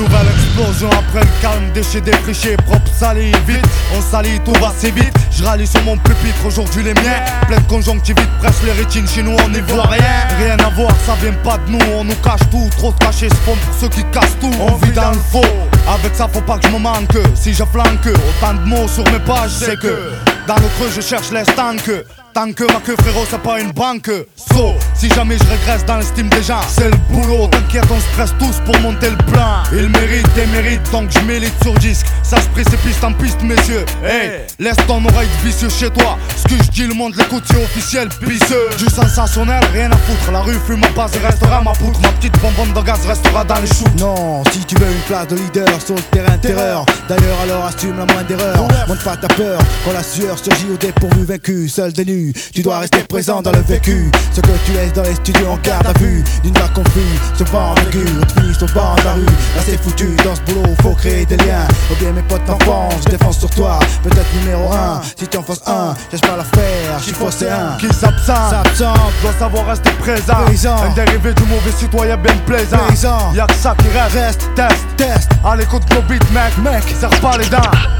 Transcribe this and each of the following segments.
Nouvelle explosion après le calme, déchets défrichés, propre sali, vite, on salit, tout va si vite. Je râle sur mon pupitre, aujourd'hui les miens. Plein de conjonctivite, presse les rétines, chez nous on n'y voit rien. Rien à voir, ça vient pas de nous, on nous cache tout. Trop de cachets se font pour ceux qui cassent tout. On vit dans le faux, avec ça faut pas que je me manque. Si je flanque, autant de mots sur mes pages, c'est que dans le creux je cherche les stanks. Tant que ma queue frérot c'est pas une banque. So, si jamais je régresse dans l'estime des gens, c'est le boulot, t'inquiète on se presse tous pour monter le plan. Il mérite et mérite donc je m'élite sur disque. Ça se précipite en piste messieurs. Hey, laisse ton oreille de vicieux chez toi. Ce que je dis le monde l'écoute c'est officiel pisseux. Du sensationnel, rien à foutre. La rue fume ma base et restera ma poutre. Ma petite bonbonne de gaz restera dans les choux. Non, si tu veux une place de leader sur le terrain terreur. D'ailleurs alors assume la moindre erreur. Montre pas ta peur quand la sueur surgit au dépourvu vaincu. Seul des nues, tu dois rester présent dans le vécu. Ce que tu laisses dans les studios en garde à vue. D'une voix confus, se vend vécu. On te finit sur le banc de la rue. Là c'est foutu, dans ce boulot faut créer des liens. Ou bien mes potes d'enfance, je défense sur toi. Peut-être numéro 1, si tu en fasses un, cherche pas l'affaire, j'y fausse un. Qui s'absente, doit savoir rester présent. Un dérivé du mauvais citoyen bien plaisant. Y'a que ça qui reste, test. À l'écoute de nos beats mec, serre pas les dents.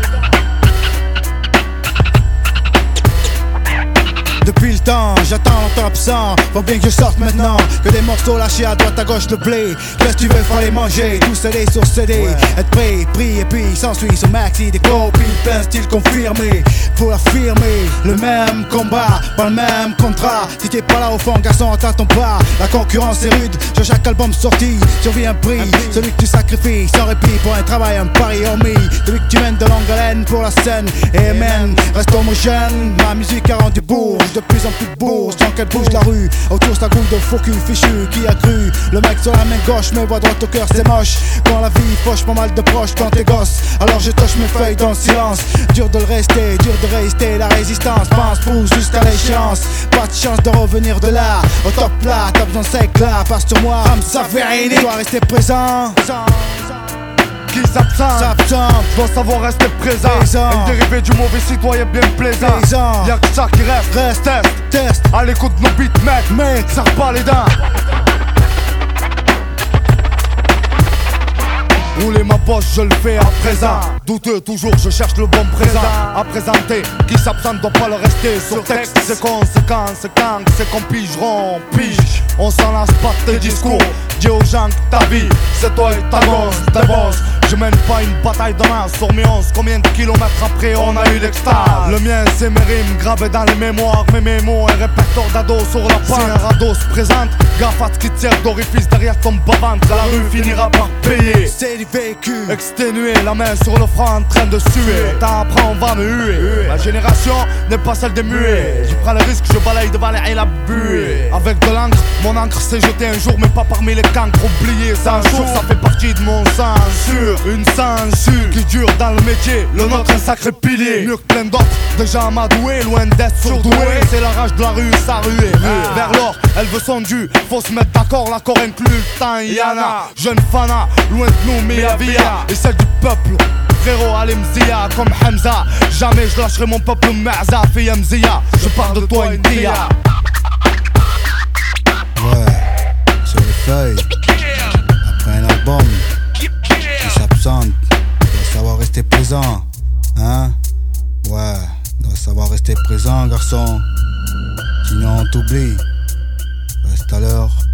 Depuis le temps, j'attends longtemps absent. Faut bien que je sorte maintenant. Que des morceaux lâchés à droite à gauche le blé. Qu'est-ce que tu veux, fallait manger. Tout CD sur CD. Être prêt, pris et puis s'ensuit ce maxi des copies. Plein style confirmé. Pour affirmer le même combat, pas le même contrat. Si t'es pas là au fond, garçon, t'attends pas. La concurrence est rude. Sur chaque album sorti, survit un prix. Celui que tu sacrifies sans répit pour un travail, un pari hormis. Celui que tu mènes de longue haleine pour la scène. Et man, reste homogène. Ma musique a rendu bourge. De plus en plus de bourse, tant qu'elle bouge la rue. Autour sa goutte de faux cul fichu. Qui a cru? Le mec sur la main gauche me voit droit au cœur, c'est moche. Quand la vie fauche pas mal de proches quand t'es gosse. Alors je touche mes feuilles dans le silence. Dur de le rester, dur de résister. La résistance pense, pousse jusqu'à l'échéance. Pas de chance de revenir de là. Au top là, t'as besoin de sec là. Passe sur moi, ça fait rien. Tu dois rester présent. Qui s'absente, doit savoir rester présent. Un dérivé du mauvais citoyen bien plaisant. Y'a que ça qui reste, test. À l'écoute de nos beats mec, serre pas les dents. Rouler ma poche, je le fais à présent. Douteux, toujours, je cherche le bon présent à présenter. Qui s'absente doit pas le rester sur texte. C'est conséquent, c'est quand, c'est qu'on pigeront, pige. On s'en lasse pas de tes discours. Dis aux gens que ta vie, c'est toi et ta gosse, d'avance. Je mène pas une bataille de main sur mes 11. Combien de kilomètres après on a eu l'extase? Le mien c'est mes rimes gravées dans les mémoires. Mes mémos, un répertoire d'ados sur la page. Si un radeau se présente, gaffe à ce qui tire d'orifice derrière ton bas-ventre. La rue finira par payer. C'est du vécu. Exténué, la main sur le front en train de suer. Après on va me huer. Ma génération n'est pas celle des muets. Je prends le risque, je balaye devant les la buée. Avec de l'encre, mon encre s'est jetée un jour, mais pas parmi les cancres. Oublié, c'est un jour, ça fait partie de mon sang sûr. Une censure qui dure dans le métier. Le nôtre un sacré pilier. Mieux que plein d'autres, déjà amadoué, loin d'être surdoué. C'est la rage de la rue, sa ruée. Vers l'or, elle veut son dû. Faut se mettre d'accord, l'accord inclut le temps. Yana, jeune fana, loin de nous, Mia Via. Et celle du peuple. Frérot, allez Mzia, comme Hamza. Jamais je lâcherai mon peuple, Ma'za, fille Mzia. Je parle de toi, une dia. Ouais, sur les feuilles. Après un album qui s'absente, doit savoir rester présent. Hein? Ouais, doit savoir rester présent, garçon. Sinon on t'oublie. Reste à l'heure.